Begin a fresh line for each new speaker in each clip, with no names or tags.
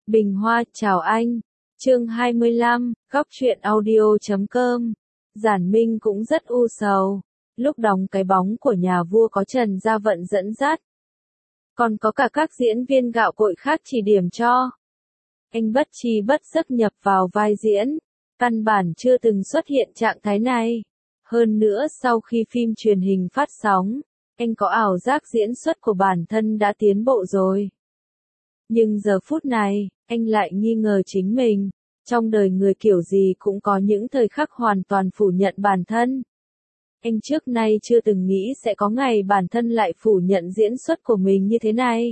Bình Hoa, chào anh. Chương 25, góc truyện audio.com. Giản Minh cũng rất u sầu. Lúc đóng cái bóng của nhà vua có Trần Gia Vận dẫn dắt. Còn có cả các diễn viên gạo cội khác chỉ điểm cho. Anh bất tri bất giấc nhập vào vai diễn. Căn bản chưa từng xuất hiện trạng thái này. Hơn nữa sau khi phim truyền hình phát sóng, anh có ảo giác diễn xuất của bản thân đã tiến bộ rồi. Nhưng giờ phút này, anh lại nghi ngờ chính mình. Trong đời người kiểu gì cũng có những thời khắc hoàn toàn phủ nhận bản thân. Anh trước nay chưa từng nghĩ sẽ có ngày bản thân lại phủ nhận diễn xuất của mình như thế này.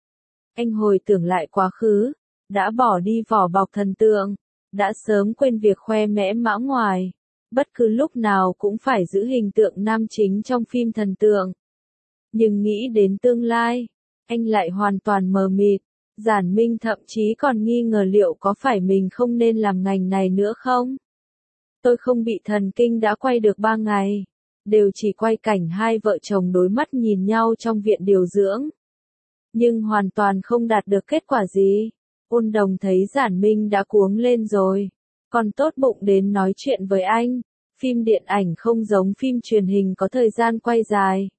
Anh hồi tưởng lại quá khứ, đã bỏ đi vỏ bọc thần tượng, đã sớm quên việc khoe mẽ mã ngoài. Bất cứ lúc nào cũng phải giữ hình tượng nam chính trong phim thần tượng. Nhưng nghĩ đến tương lai, anh lại hoàn toàn mờ mịt. Giản Minh thậm chí còn nghi ngờ liệu có phải mình không nên làm ngành này nữa không? Tôi không bị thần kinh đã quay được 3 ngày. Đều chỉ quay cảnh hai vợ chồng đối mắt nhìn nhau trong viện điều dưỡng. Nhưng hoàn toàn không đạt được kết quả gì. Ôn Đồng thấy Giản Minh đã cuống lên rồi. Còn tốt bụng đến nói chuyện với anh. Phim điện ảnh không giống phim truyền hình có thời gian quay dài.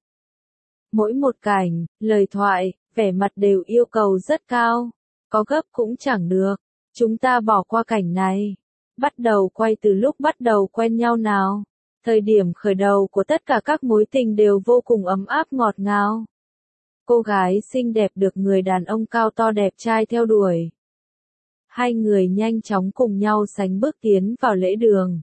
Mỗi một cảnh, lời thoại, vẻ mặt đều yêu cầu rất cao. Có gấp cũng chẳng được. Chúng ta bỏ qua cảnh này. Bắt đầu quay từ lúc bắt đầu quen nhau nào. Thời điểm khởi đầu của tất cả các mối tình đều vô cùng ấm áp ngọt ngào. Cô gái xinh đẹp được người đàn ông cao to đẹp trai theo đuổi. Hai người nhanh chóng cùng nhau sánh bước tiến vào lễ đường.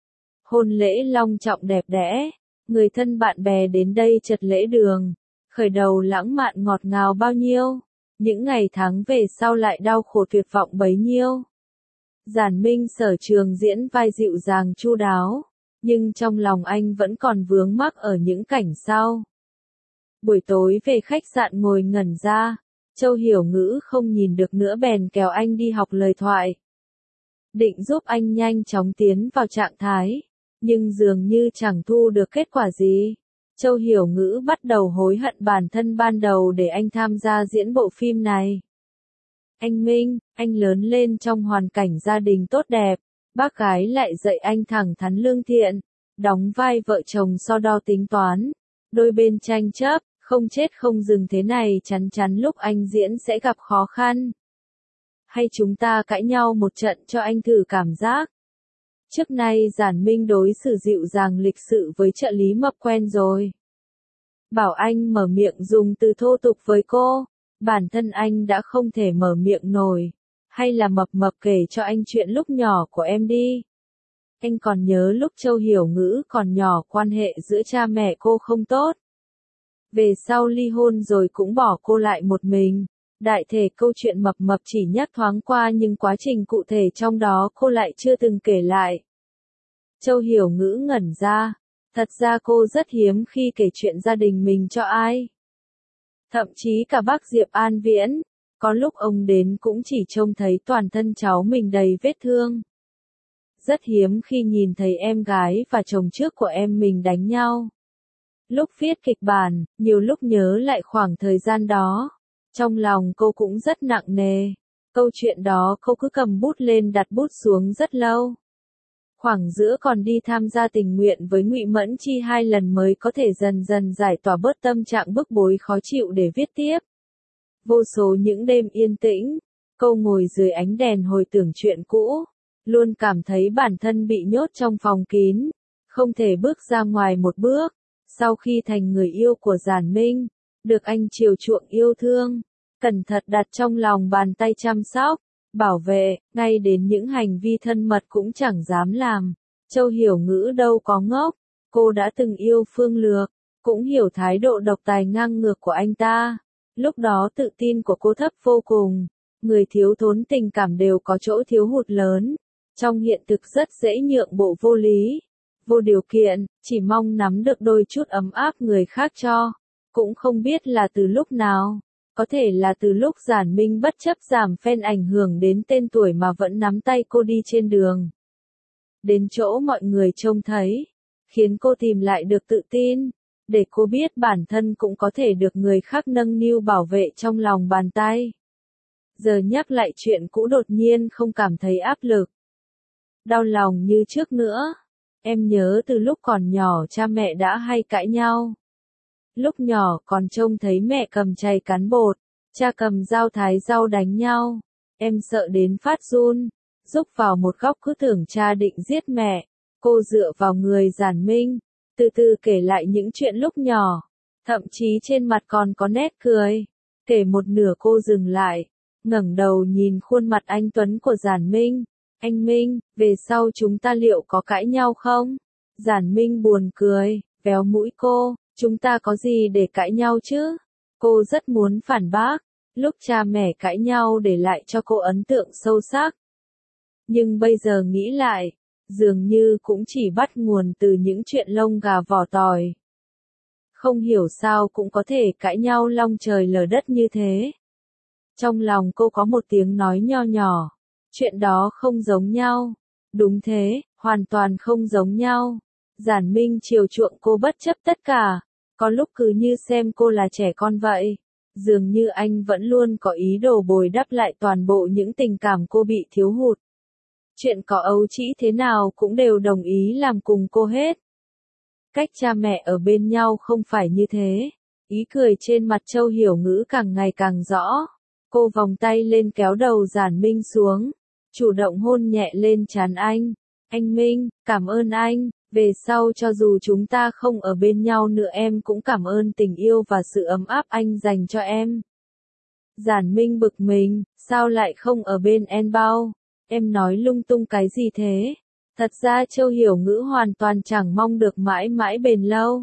Hôn lễ long trọng đẹp đẽ. Người thân bạn bè đến đây chật lễ đường. Khởi đầu lãng mạn ngọt ngào bao nhiêu. Những ngày tháng về sau lại đau khổ tuyệt vọng bấy nhiêu. Giản Minh sở trường diễn vai dịu dàng chu đáo. Nhưng trong lòng anh vẫn còn vướng mắc ở những cảnh sau. Buổi tối về khách sạn ngồi ngẩn ra. Châu Hiểu Ngữ không nhìn được nữa bèn kéo anh đi học lời thoại. Định giúp anh nhanh chóng tiến vào trạng thái. Nhưng dường như chẳng thu được kết quả gì. Châu Hiểu Ngữ bắt đầu hối hận bản thân ban đầu để anh tham gia diễn bộ phim này. Anh Minh, anh lớn lên trong hoàn cảnh gia đình tốt đẹp. Bác gái lại dạy anh thẳng thắn lương thiện. Đóng vai vợ chồng so đo tính toán. Đôi bên tranh chấp, không chết không dừng thế này chắn chắn lúc anh diễn sẽ gặp khó khăn. Hay chúng ta cãi nhau một trận cho anh thử cảm giác. Trước nay Giản Minh đối xử dịu dàng lịch sự với trợ lý Mập quen rồi. Bảo anh mở miệng dùng từ thô tục với cô. Bản thân anh đã không thể mở miệng nổi. Hay là Mập kể cho anh chuyện lúc nhỏ của em đi. Anh còn nhớ lúc Châu Hiểu Ngữ còn nhỏ quan hệ giữa cha mẹ cô không tốt. Về sau ly hôn rồi cũng bỏ cô lại một mình. Đại thể câu chuyện Mập chỉ nhắc thoáng qua nhưng quá trình cụ thể trong đó cô lại chưa từng kể lại. Châu Hiểu Ngữ ngẩn ra. Thật ra cô rất hiếm khi kể chuyện gia đình mình cho ai. Thậm chí cả bác Diệp An Viễn. Có lúc ông đến cũng chỉ trông thấy toàn thân cháu mình đầy vết thương. Rất hiếm khi nhìn thấy em gái và chồng trước của em mình đánh nhau. Lúc viết kịch bản, nhiều lúc nhớ lại khoảng thời gian đó. Trong lòng cô cũng rất nặng nề. Câu chuyện đó cô cứ cầm bút lên đặt bút xuống rất lâu. Khoảng giữa còn đi tham gia tình nguyện với Ngụy Mẫn Chi 2 lần mới có thể dần dần giải tỏa bớt tâm trạng bức bối khó chịu để viết tiếp. Vô số những đêm yên tĩnh, cô ngồi dưới ánh đèn hồi tưởng chuyện cũ. Luôn cảm thấy bản thân bị nhốt trong phòng kín. Không thể bước ra ngoài một bước. Sau khi thành người yêu của Giản Minh, được anh chiều chuộng yêu thương, cẩn thận đặt trong lòng bàn tay chăm sóc, bảo vệ, ngay đến những hành vi thân mật cũng chẳng dám làm. Châu Hiểu Ngữ đâu có ngốc, cô đã từng yêu Phương Lược, cũng hiểu thái độ độc tài ngang ngược của anh ta. Lúc đó tự tin của cô thấp vô cùng, người thiếu thốn tình cảm đều có chỗ thiếu hụt lớn. Trong hiện thực rất dễ nhượng bộ vô lý, vô điều kiện, chỉ mong nắm được đôi chút ấm áp người khác cho. Cũng không biết là từ lúc nào, có thể là từ lúc Giản Minh bất chấp giảm fan ảnh hưởng đến tên tuổi mà vẫn nắm tay cô đi trên đường. Đến chỗ mọi người trông thấy, khiến cô tìm lại được tự tin, để cô biết bản thân cũng có thể được người khác nâng niu bảo vệ trong lòng bàn tay. Giờ nhắc lại chuyện cũ đột nhiên không cảm thấy áp lực, đau lòng như trước nữa. Em nhớ từ lúc còn nhỏ cha mẹ đã hay cãi nhau. Lúc nhỏ còn trông thấy mẹ cầm chày cán bột, cha cầm dao thái rau đánh nhau. Em sợ đến phát run, rúc vào một góc cứ tưởng cha định giết mẹ. Cô dựa vào người Giản Minh, từ từ kể lại những chuyện lúc nhỏ, thậm chí trên mặt còn có nét cười. Kể một nửa cô dừng lại, ngẩng đầu nhìn khuôn mặt anh tuấn của Giản Minh. Anh Minh, về sau chúng ta liệu có cãi nhau không? Giản Minh buồn cười, véo mũi cô, chúng ta có gì để cãi nhau chứ? Cô rất muốn phản bác, lúc cha mẹ cãi nhau để lại cho cô ấn tượng sâu sắc. Nhưng bây giờ nghĩ lại, dường như cũng chỉ bắt nguồn từ những chuyện lông gà vỏ tỏi. Không hiểu sao cũng có thể cãi nhau long trời lở đất như thế. Trong lòng cô có một tiếng nói nho nhỏ, chuyện đó không giống nhau. Đúng thế, hoàn toàn không giống nhau. Giản Minh chiều chuộng cô bất chấp tất cả, có lúc cứ như xem cô là trẻ con vậy. Dường như anh vẫn luôn có ý đồ bồi đắp lại toàn bộ những tình cảm cô bị thiếu hụt. Chuyện có ấu trĩ thế nào cũng đều đồng ý làm cùng cô hết. Cách cha mẹ ở bên nhau không phải như thế. Ý cười trên mặt Châu Hiểu Ngữ càng ngày càng rõ. Cô vòng tay lên kéo đầu Giản Minh xuống, chủ động hôn nhẹ lên trán anh. Anh Minh, cảm ơn anh, về sau cho dù chúng ta không ở bên nhau nữa em cũng cảm ơn tình yêu và sự ấm áp anh dành cho em. Giản Minh bực mình, sao lại không ở bên em bao? Em nói lung tung cái gì thế? Thật ra Châu Hiểu Ngữ hoàn toàn chẳng mong được mãi mãi bền lâu.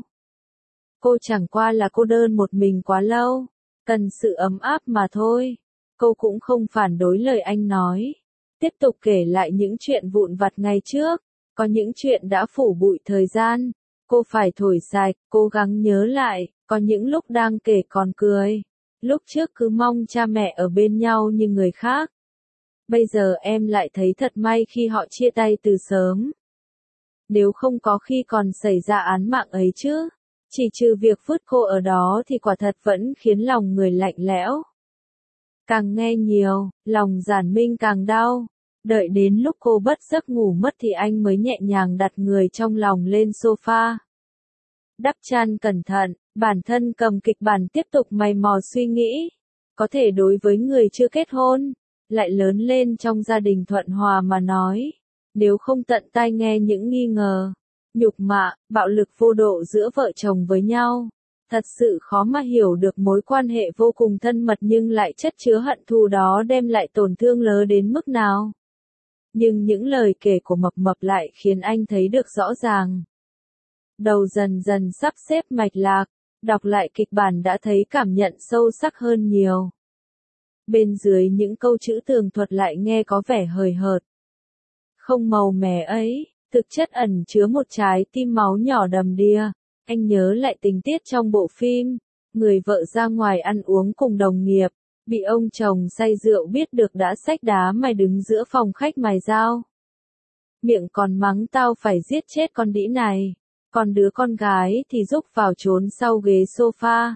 Cô chẳng qua là cô đơn một mình quá lâu, cần sự ấm áp mà thôi. Cô cũng không phản đối lời anh nói. Tiếp tục kể lại những chuyện vụn vặt ngày trước, có những chuyện đã phủ bụi thời gian. Cô phải thổi sạch, cố gắng nhớ lại, có những lúc đang kể còn cười. Lúc trước cứ mong cha mẹ ở bên nhau như người khác. Bây giờ em lại thấy thật may khi họ chia tay từ sớm. Nếu không có khi còn xảy ra án mạng ấy chứ. Chỉ trừ việc vứt cô ở đó thì quả thật vẫn khiến lòng người lạnh lẽo. Càng nghe nhiều, lòng Giản Minh càng đau. Đợi đến lúc cô bất giấc ngủ mất thì anh mới nhẹ nhàng đặt người trong lòng lên sofa. Đắp chăn cẩn thận, bản thân cầm kịch bản tiếp tục mày mò suy nghĩ. Có thể đối với người chưa kết hôn, lại lớn lên trong gia đình thuận hòa mà nói. Nếu không tận tai nghe những nghi ngờ, nhục mạ, bạo lực vô độ giữa vợ chồng với nhau, thật sự khó mà hiểu được mối quan hệ vô cùng thân mật nhưng lại chất chứa hận thù đó đem lại tổn thương lớn đến mức nào. Nhưng những lời kể của Mập Mập lại khiến anh thấy được rõ ràng. Đầu dần dần sắp xếp mạch lạc, đọc lại kịch bản đã thấy cảm nhận sâu sắc hơn nhiều. Bên dưới những câu chữ tường thuật lại nghe có vẻ hời hợt. Không màu mè ấy, thực chất ẩn chứa một trái tim máu nhỏ đầm đìa. Anh nhớ lại tình tiết trong bộ phim, người vợ ra ngoài ăn uống cùng đồng nghiệp, bị ông chồng say rượu biết được đã xách đá mài đứng giữa phòng khách mài dao. Miệng còn mắng tao phải giết chết con đĩ này, còn đứa con gái thì rúc vào trốn sau ghế sofa.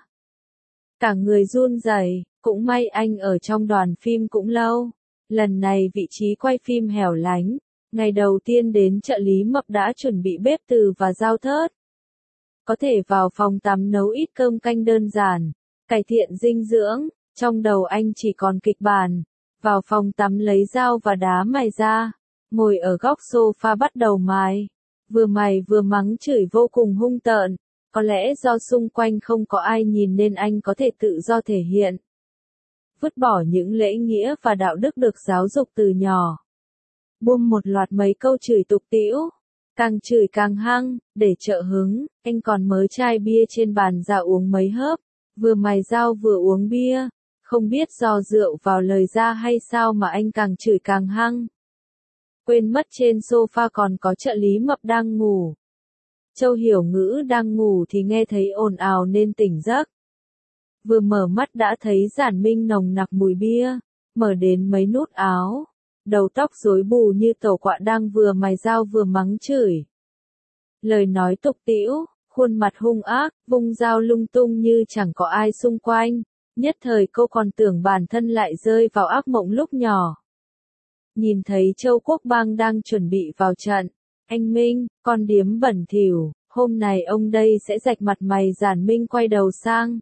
Cả người run rẩy, cũng may anh ở trong đoàn phim cũng lâu. Lần này vị trí quay phim hẻo lánh, ngày đầu tiên đến trợ lý Mập đã chuẩn bị bếp từ và dao thớt. Có thể vào phòng tắm nấu ít cơm canh đơn giản, cải thiện dinh dưỡng, trong đầu anh chỉ còn kịch bản. Vào phòng tắm lấy dao và đá mài ra, ngồi ở góc sofa bắt đầu mài. Vừa mài vừa mắng chửi vô cùng hung tợn, có lẽ do xung quanh không có ai nhìn nên anh có thể tự do thể hiện. Vứt bỏ những lễ nghĩa và đạo đức được giáo dục từ nhỏ. Buông một loạt mấy câu chửi tục tĩu. Càng chửi càng hăng, để trợ hứng, anh còn mớ chai bia trên bàn ra uống mấy hớp, vừa mài dao vừa uống bia, không biết do rượu vào lời ra hay sao mà anh càng chửi càng hăng. Quên mất trên sofa còn có trợ lý Mập đang ngủ. Châu Hiểu Ngữ đang ngủ thì nghe thấy ồn ào nên tỉnh giấc. Vừa mở mắt đã thấy Giản Minh nồng nặc mùi bia, mở đến mấy nút áo. Đầu tóc rối bù như tẩu quạ đang vừa mài dao vừa mắng chửi. Lời nói tục tĩu, khuôn mặt hung ác, vung dao lung tung như chẳng có ai xung quanh. Nhất thời cô còn tưởng bản thân lại rơi vào ác mộng lúc nhỏ. Nhìn thấy Châu Quốc Bang đang chuẩn bị vào trận. Anh Minh, con điếm bẩn thỉu, hôm này ông đây sẽ rạch mặt mày. Giản Minh quay đầu sang.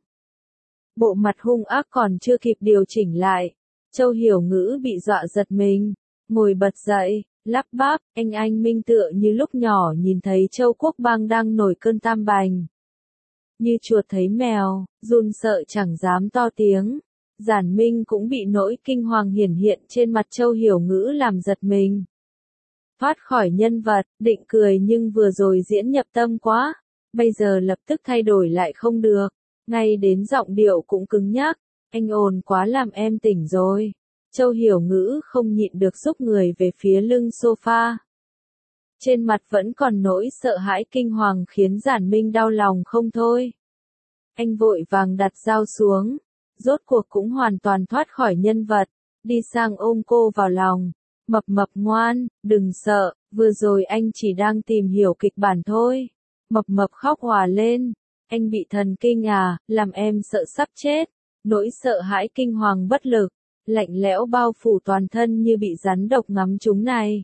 Bộ mặt hung ác còn chưa kịp điều chỉnh lại. Châu Hiểu Ngữ bị dọa giật mình. Ngồi bật dậy, lắp bắp, anh Minh tựa như lúc nhỏ nhìn thấy Châu Quốc Bang đang nổi cơn tam bành. Như chuột thấy mèo, run sợ chẳng dám to tiếng. Giản Minh cũng bị nỗi kinh hoàng hiển hiện trên mặt Châu Hiểu Ngữ làm giật mình. Thoát khỏi nhân vật, định cười nhưng vừa rồi diễn nhập tâm quá. Bây giờ lập tức thay đổi lại không được. Ngay đến giọng điệu cũng cứng nhắc. Anh ồn quá làm em tỉnh rồi. Châu Hiểu Ngữ không nhịn được xúc người về phía lưng sofa. Trên mặt vẫn còn nỗi sợ hãi kinh hoàng khiến Giản Minh đau lòng không thôi. Anh vội vàng đặt dao xuống. Rốt cuộc cũng hoàn toàn thoát khỏi nhân vật. Đi sang ôm cô vào lòng. Mập mập ngoan, đừng sợ, vừa rồi anh chỉ đang tìm hiểu kịch bản thôi. Mập mập khóc òa lên. Anh bị thần kinh à, làm em sợ sắp chết. Nỗi sợ hãi kinh hoàng bất lực, lạnh lẽo bao phủ toàn thân như bị rắn độc ngắm trúng này.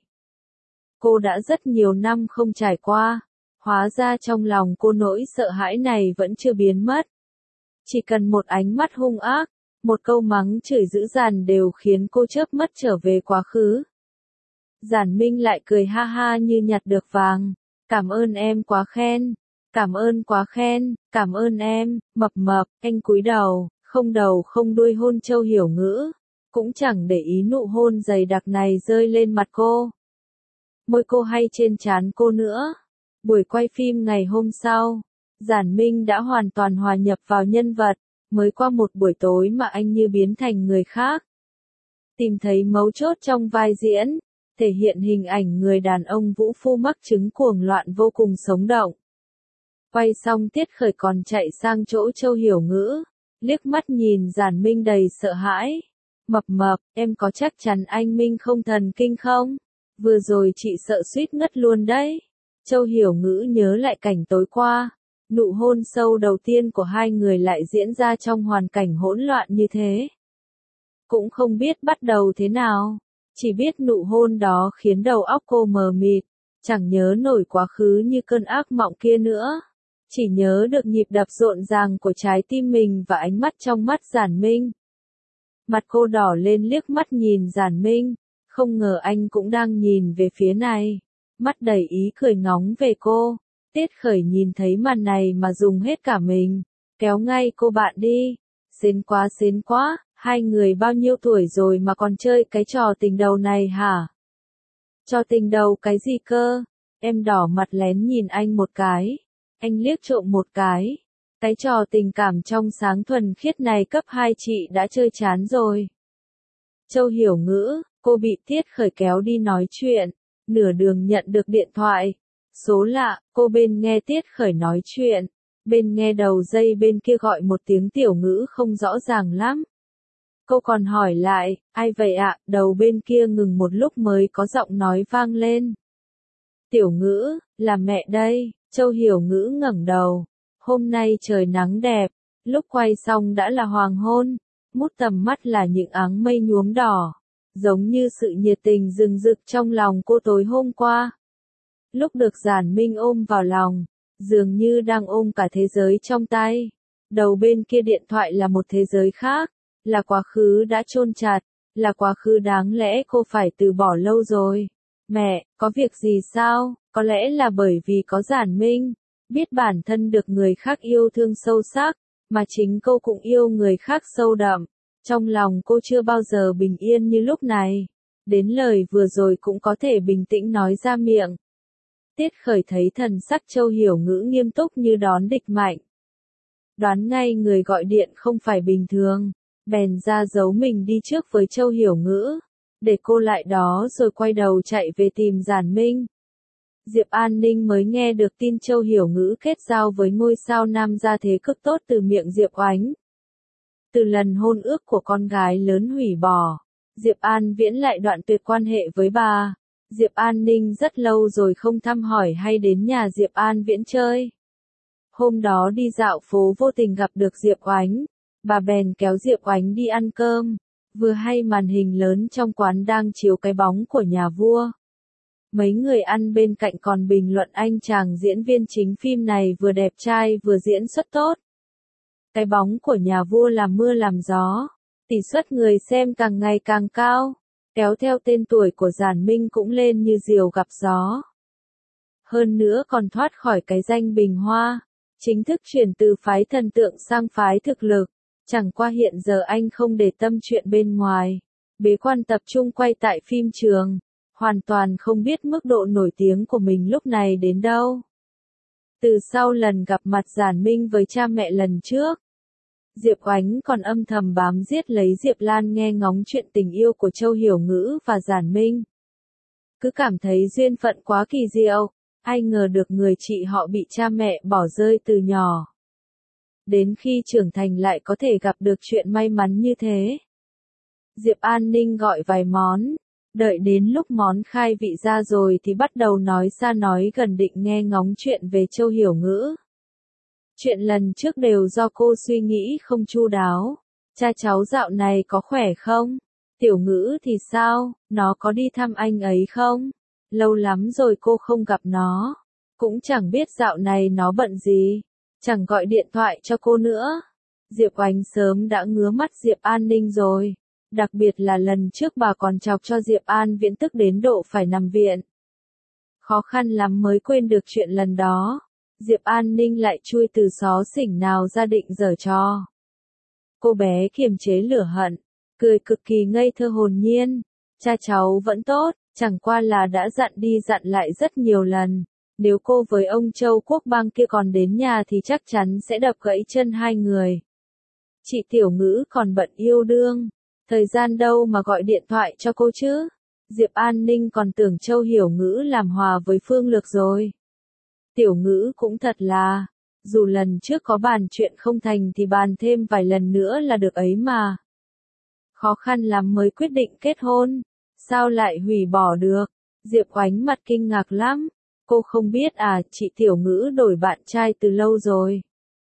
Cô đã rất nhiều năm không trải qua, hóa ra trong lòng cô nỗi sợ hãi này vẫn chưa biến mất. Chỉ cần một ánh mắt hung ác, một câu mắng chửi dữ dằn đều khiến cô chớp mắt trở về quá khứ. Giản Minh lại cười ha ha như nhặt được vàng. Cảm ơn em quá khen. Cảm ơn quá khen, cảm ơn em, mập mập, anh cúi đầu không đuôi hôn Châu Hiểu Ngữ. Cũng chẳng để ý nụ hôn dày đặc này rơi lên mặt cô. Môi cô hay trên trán cô nữa. Buổi quay phim ngày hôm sau, Giản Minh đã hoàn toàn hòa nhập vào nhân vật. Mới qua một buổi tối mà anh như biến thành người khác. Tìm thấy mấu chốt trong vai diễn, thể hiện hình ảnh người đàn ông vũ phu mắc chứng cuồng loạn vô cùng sống động. Quay xong Tiết Khởi còn chạy sang chỗ Châu Hiểu Ngữ, liếc mắt nhìn Giản Minh đầy sợ hãi. Mập mập, em có chắc chắn anh Minh không thần kinh không? Vừa rồi chị sợ suýt ngất luôn đấy. Châu Hiểu Ngữ nhớ lại cảnh tối qua. Nụ hôn sâu đầu tiên của hai người lại diễn ra trong hoàn cảnh hỗn loạn như thế. Cũng không biết bắt đầu thế nào. Chỉ biết nụ hôn đó khiến đầu óc cô mờ mịt. Chẳng nhớ nổi quá khứ như cơn ác mộng kia nữa. Chỉ nhớ được nhịp đập rộn ràng của trái tim mình và ánh mắt trong mắt Giản Minh. Mặt cô đỏ lên liếc mắt nhìn Giản Minh. Không ngờ anh cũng đang nhìn về phía này. Mắt đầy ý cười ngóng về cô. Tiết Khởi nhìn thấy màn này mà dùng hết cả mình. Kéo ngay cô bạn đi. Xến quá, hai người bao nhiêu tuổi rồi mà còn chơi cái trò tình đầu này hả? Trò tình đầu cái gì cơ? Em đỏ mặt lén nhìn anh một cái. Anh liếc trộm một cái. Cái trò tình cảm trong sáng thuần khiết này cấp 2 chị đã chơi chán rồi. Châu Hiểu Ngữ, cô bị Tiết Khởi kéo đi nói chuyện. Nửa đường nhận được điện thoại. Số lạ, cô bên nghe Tiết Khởi nói chuyện. Bên nghe đầu dây bên kia gọi một tiếng Tiểu Ngữ không rõ ràng lắm. Cô còn hỏi lại, ai vậy ạ? Đầu bên kia ngừng một lúc mới có giọng nói vang lên. Tiểu Ngữ, là mẹ đây. Châu Hiểu Ngữ ngẩng đầu. Hôm nay trời nắng đẹp. Lúc quay xong đã là hoàng hôn. Mút tầm mắt là những áng mây nhuốm đỏ. Giống như sự nhiệt tình rừng rực trong lòng cô tối hôm qua. Lúc được Giản Minh ôm vào lòng, dường như đang ôm cả thế giới trong tay. Đầu bên kia điện thoại là một thế giới khác, là quá khứ đã chôn chặt, là quá khứ đáng lẽ cô phải từ bỏ lâu rồi. Mẹ, có việc gì sao? Có lẽ là bởi vì có Giản Minh, biết bản thân được người khác yêu thương sâu sắc, mà chính cô cũng yêu người khác sâu đậm. Trong lòng cô chưa bao giờ bình yên như lúc này. Đến lời vừa rồi cũng có thể bình tĩnh nói ra miệng. Tiết Khởi thấy thần sắc Châu Hiểu Ngữ nghiêm túc như đón địch mạnh. Đoán ngay người gọi điện không phải bình thường, bèn ra giấu mình đi trước với Châu Hiểu Ngữ, để cô lại đó rồi quay đầu chạy về tìm Giản Minh. Diệp An Ninh mới nghe được tin Châu Hiểu Ngữ kết giao với ngôi sao nam gia thế cực tốt từ miệng Diệp Oánh. Từ lần hôn ước của con gái lớn hủy bỏ, Diệp An Viễn lại đoạn tuyệt quan hệ với bà. Diệp An Ninh rất lâu rồi không thăm hỏi hay đến nhà Diệp An Viễn chơi. Hôm đó đi dạo phố vô tình gặp được Diệp Oánh. Bà bèn kéo Diệp Oánh đi ăn cơm, vừa hay màn hình lớn trong quán đang chiếu cái bóng của nhà vua. Mấy người ăn bên cạnh còn bình luận anh chàng diễn viên chính phim này vừa đẹp trai vừa diễn xuất tốt. Cái bóng của nhà vua làm mưa làm gió, tỷ suất người xem càng ngày càng cao, kéo theo tên tuổi của Giản Minh cũng lên như diều gặp gió. Hơn nữa còn thoát khỏi cái danh Bình Hoa, chính thức chuyển từ phái thần tượng sang phái thực lực. Chẳng qua hiện giờ anh không để tâm chuyện bên ngoài, bế quan tập trung quay tại phim trường, hoàn toàn không biết mức độ nổi tiếng của mình lúc này đến đâu. Từ sau lần gặp mặt Giản Minh với cha mẹ lần trước, Diệp Oánh còn âm thầm bám giết lấy Diệp Lan nghe ngóng chuyện tình yêu của Châu Hiểu Ngữ và Giản Minh. Cứ cảm thấy duyên phận quá kỳ diệu, ai ngờ được người chị họ bị cha mẹ bỏ rơi từ nhỏ. Đến khi trưởng thành lại có thể gặp được chuyện may mắn như thế. Diệp An Ninh gọi vài món, đợi đến lúc món khai vị ra rồi thì bắt đầu nói xa nói gần định nghe ngóng chuyện về Châu Hiểu Ngữ. Chuyện lần trước đều do cô suy nghĩ không chu đáo. Cha cháu dạo này có khỏe không? Tiểu Ngữ thì sao, nó có đi thăm anh ấy không? Lâu lắm rồi cô không gặp nó. Cũng chẳng biết dạo này nó bận gì. Chẳng gọi điện thoại cho cô nữa. Diệp Oánh sớm đã ngứa mắt Diệp An Ninh rồi. Đặc biệt là lần trước bà còn chọc cho Diệp An Viễn tức đến độ phải nằm viện. Khó khăn lắm mới quên được chuyện lần đó. Diệp An Ninh lại chui từ xó xỉnh nào ra định giở trò. Cô bé kiềm chế lửa hận, cười cực kỳ ngây thơ hồn nhiên. Cha cháu vẫn tốt, chẳng qua là đã dặn đi dặn lại rất nhiều lần. Nếu cô với ông Châu Quốc Bang kia còn đến nhà thì chắc chắn sẽ đập gãy chân hai người. Chị Tiểu Ngữ còn bận yêu đương, thời gian đâu mà gọi điện thoại cho cô chứ. Diệp An Ninh còn tưởng Châu Hiểu Ngữ làm hòa với Phương Lược rồi. Tiểu Ngữ cũng thật là, dù lần trước có bàn chuyện không thành thì bàn thêm vài lần nữa là được ấy mà. Khó khăn lắm mới quyết định kết hôn, sao lại hủy bỏ được? Diệp Oánh mặt kinh ngạc lắm. Cô không biết à, chị Tiểu Ngữ đổi bạn trai từ lâu rồi.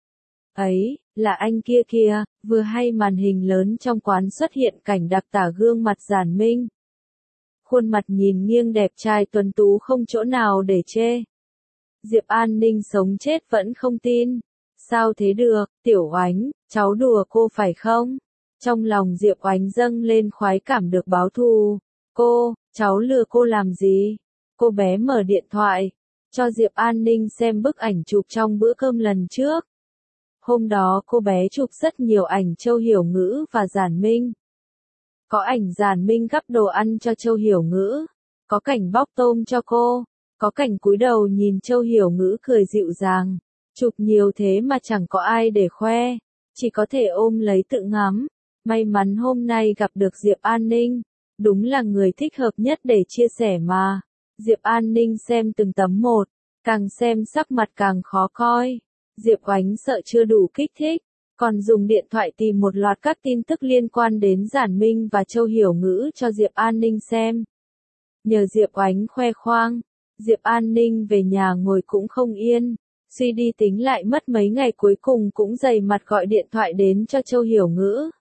Ấy, là anh kia kìa, vừa hay màn hình lớn trong quán xuất hiện cảnh đặc tả gương mặt Giản Minh. Khuôn mặt nhìn nghiêng đẹp trai tuấn tú không chỗ nào để chê. Diệp An Ninh sống chết vẫn không tin. Sao thế được, Tiểu Oánh, cháu đùa cô phải không? Trong lòng Diệp Oánh dâng lên khoái cảm được báo thù. Cháu lừa cô làm gì? Cô bé mở điện thoại, cho Diệp An Ninh xem bức ảnh chụp trong bữa cơm lần trước. Hôm đó cô bé chụp rất nhiều ảnh Châu Hiểu Ngữ và Giản Minh. Có ảnh Giản Minh gắp đồ ăn cho Châu Hiểu Ngữ, có cảnh bóc tôm cho cô, có cảnh cúi đầu nhìn Châu Hiểu Ngữ cười dịu dàng. Chụp nhiều thế mà chẳng có ai để khoe, chỉ có thể ôm lấy tự ngắm. May mắn hôm nay gặp được Diệp An Ninh, đúng là người thích hợp nhất để chia sẻ mà. Diệp An Ninh xem từng tấm một, càng xem sắc mặt càng khó coi. Diệp Oánh sợ chưa đủ kích thích, còn dùng điện thoại tìm một loạt các tin tức liên quan đến Giản Minh và Châu Hiểu Ngữ cho Diệp An Ninh xem. Nhờ Diệp Oánh khoe khoang, Diệp An Ninh về nhà ngồi cũng không yên, suy đi tính lại mất mấy ngày cuối cùng cũng dày mặt gọi điện thoại đến cho Châu Hiểu Ngữ.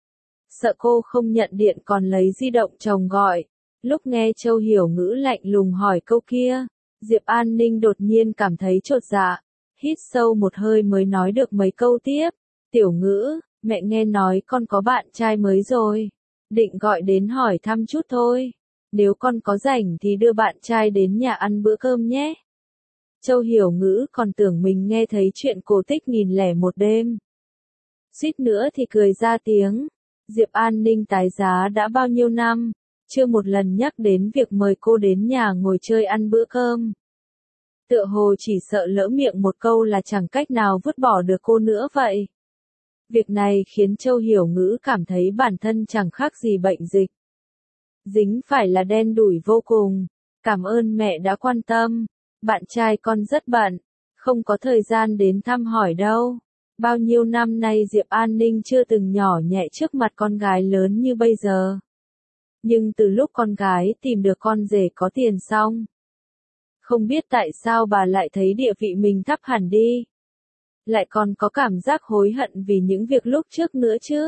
Sợ cô không nhận điện còn lấy di động chồng gọi. Lúc nghe Châu Hiểu Ngữ lạnh lùng hỏi câu kia, Diệp An Ninh đột nhiên cảm thấy chột dạ, hít sâu một hơi mới nói được mấy câu tiếp. Tiểu Ngữ, mẹ nghe nói con có bạn trai mới rồi, định gọi đến hỏi thăm chút thôi. Nếu con có rảnh thì đưa bạn trai đến nhà ăn bữa cơm nhé. Châu Hiểu Ngữ còn tưởng mình nghe thấy chuyện cổ tích 1001 đêm. Suýt nữa thì cười ra tiếng. Diệp An Ninh tái giá đã bao nhiêu năm, chưa một lần nhắc đến việc mời cô đến nhà ngồi chơi ăn bữa cơm. Tựa hồ chỉ sợ lỡ miệng một câu là chẳng cách nào vứt bỏ được cô nữa vậy. Việc này khiến Châu Hiểu Ngữ cảm thấy bản thân chẳng khác gì bệnh dịch. Dính phải là đen đủi vô cùng. Cảm ơn mẹ đã quan tâm. Bạn trai con rất bận, không có thời gian đến thăm hỏi đâu. Bao nhiêu năm nay Diệp An Ninh chưa từng nhỏ nhẹ trước mặt con gái lớn như bây giờ. Nhưng từ lúc con gái tìm được con rể có tiền xong, không biết tại sao bà lại thấy địa vị mình thấp hẳn đi. lại còn có cảm giác hối hận vì những việc lúc trước nữa chứ.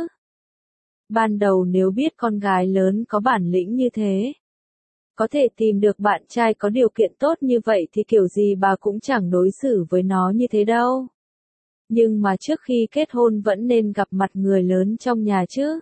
Ban đầu nếu biết con gái lớn có bản lĩnh như thế, có thể tìm được bạn trai có điều kiện tốt như vậy thì kiểu gì bà cũng chẳng đối xử với nó như thế đâu. Nhưng mà trước khi kết hôn vẫn nên gặp mặt người lớn trong nhà chứ.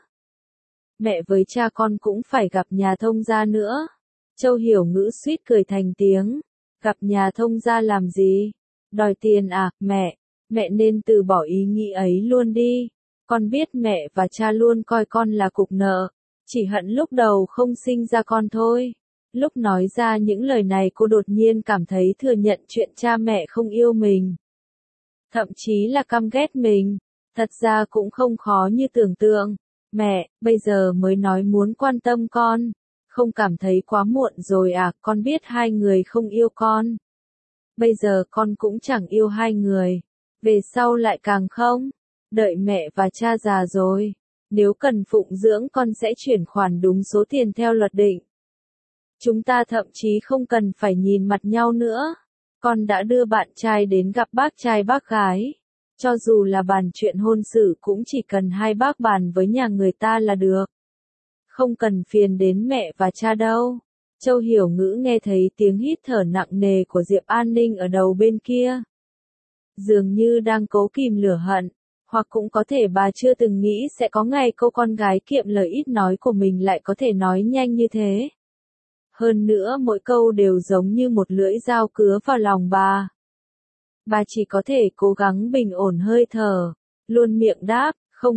Mẹ với cha con cũng phải gặp nhà thông gia nữa. Châu Hiểu Ngữ suýt cười thành tiếng. Gặp nhà thông gia làm gì? Đòi tiền à, mẹ? Mẹ nên từ bỏ ý nghĩ ấy luôn đi. Con biết mẹ và cha luôn coi con là cục nợ. Chỉ hận lúc đầu không sinh ra con thôi. Lúc nói ra những lời này cô đột nhiên cảm thấy thừa nhận chuyện cha mẹ không yêu mình. Thậm chí là căm ghét mình. Thật ra cũng không khó như tưởng tượng. Mẹ, bây giờ mới nói muốn quan tâm con. Không cảm thấy quá muộn rồi à, con biết hai người không yêu con. Bây giờ con cũng chẳng yêu hai người. Về sau lại càng không. Đợi mẹ và cha già rồi. Nếu cần phụng dưỡng con sẽ chuyển khoản đúng số tiền theo luật định. Chúng ta thậm chí không cần phải nhìn mặt nhau nữa. Con đã đưa bạn trai đến gặp bác trai bác gái. Cho dù là bàn chuyện hôn sự cũng chỉ cần hai bác bàn với nhà người ta là được. Không cần phiền đến mẹ và cha đâu. Châu Hiểu Ngữ nghe thấy tiếng hít thở nặng nề của Diệp An Ninh ở đầu bên kia. Dường như đang cố kìm lửa hận. Hoặc cũng có thể bà chưa từng nghĩ sẽ có ngày cô con gái kiệm lời ít nói của mình lại có thể nói nhanh như thế. Hơn nữa mỗi câu đều giống như một lưỡi dao cứa vào lòng bà. Bà chỉ có thể cố gắng bình ổn hơi thở, luôn miệng đáp,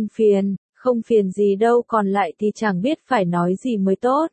không phiền gì đâu, còn lại thì chẳng biết phải nói gì mới tốt.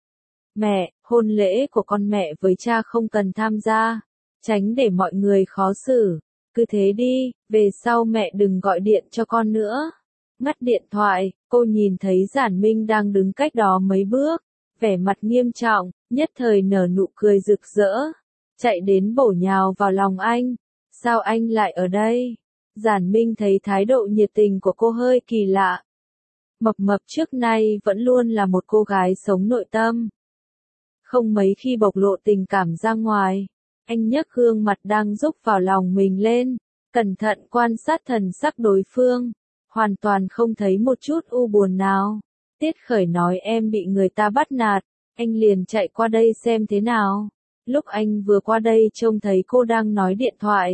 Mẹ, hôn lễ của con mẹ với cha không cần tham gia, tránh để mọi người khó xử, cứ thế đi, về sau mẹ đừng gọi điện cho con nữa. Ngắt điện thoại, cô nhìn thấy Giản Minh đang đứng cách đó mấy bước, vẻ mặt nghiêm trọng, nhất thời nở nụ cười rực rỡ, chạy đến bổ nhào vào lòng anh. Sao anh lại ở đây? Giản Minh thấy thái độ nhiệt tình của cô hơi kỳ lạ. Mập mập trước nay vẫn luôn là một cô gái sống nội tâm. Không mấy khi bộc lộ tình cảm ra ngoài. Anh nhấc gương mặt đang rúc vào lòng mình lên, cẩn thận quan sát thần sắc đối phương, hoàn toàn không thấy một chút u buồn nào. Tiết Khởi nói em bị người ta bắt nạt, anh liền chạy qua đây xem thế nào. Lúc anh vừa qua đây trông thấy cô đang nói điện thoại.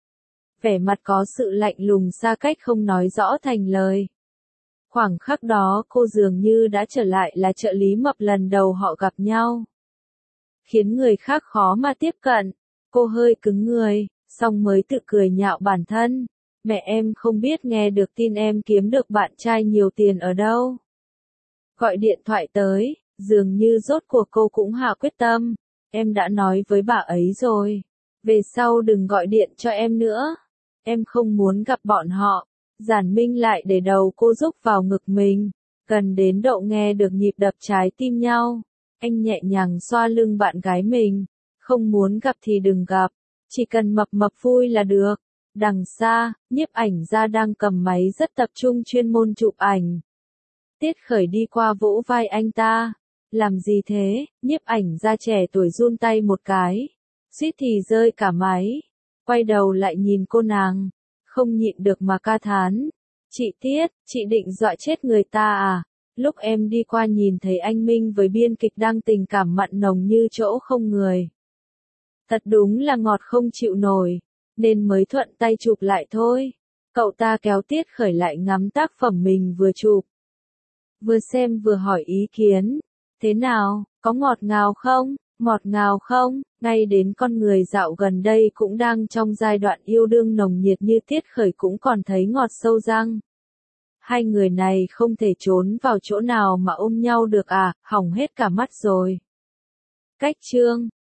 Vẻ mặt có sự lạnh lùng xa cách không nói rõ thành lời. Khoảng khắc đó cô dường như đã trở lại là trợ lý mập lần đầu họ gặp nhau. Khiến người khác khó mà tiếp cận. Cô hơi cứng người, xong mới tự cười nhạo bản thân. Mẹ em không biết nghe được tin em kiếm được bạn trai nhiều tiền ở đâu. Gọi điện thoại tới, dường như rốt cuộc cô cũng hạ quyết tâm. Em đã nói với bà ấy rồi. Về sau đừng gọi điện cho em nữa. Em không muốn gặp bọn họ. Giản Minh lại để đầu cô rúc vào ngực mình. Gần đến độ nghe được nhịp đập trái tim nhau. Anh nhẹ nhàng xoa lưng bạn gái mình. Không muốn gặp thì đừng gặp. Chỉ cần mập mập vui là được. Đằng xa, nhiếp ảnh gia đang cầm máy rất tập trung chuyên môn chụp ảnh. Tiết Khởi đi qua vỗ vai anh ta. Làm gì thế? Nhiếp ảnh gia trẻ tuổi run tay một cái. Suýt thì rơi cả máy. Quay đầu lại nhìn cô nàng. Không nhịn được mà ca thán. Chị Tiết, chị định dọa chết người ta à? Lúc em đi qua nhìn thấy anh Minh với biên kịch đang tình cảm mặn nồng như chỗ không người. Thật đúng là ngọt không chịu nổi. Nên mới thuận tay chụp lại thôi. Cậu ta kéo Tiết Khởi lại ngắm tác phẩm mình vừa chụp. Vừa xem vừa hỏi ý kiến. Thế nào, có ngọt ngào không? Ngọt ngào không? Ngay đến con người dạo gần đây cũng đang trong giai đoạn yêu đương nồng nhiệt như Tiết Khởi cũng còn thấy ngọt sâu răng. Hai người này không thể trốn vào chỗ nào mà ôm nhau được à, hỏng hết cả mắt rồi. Cách chương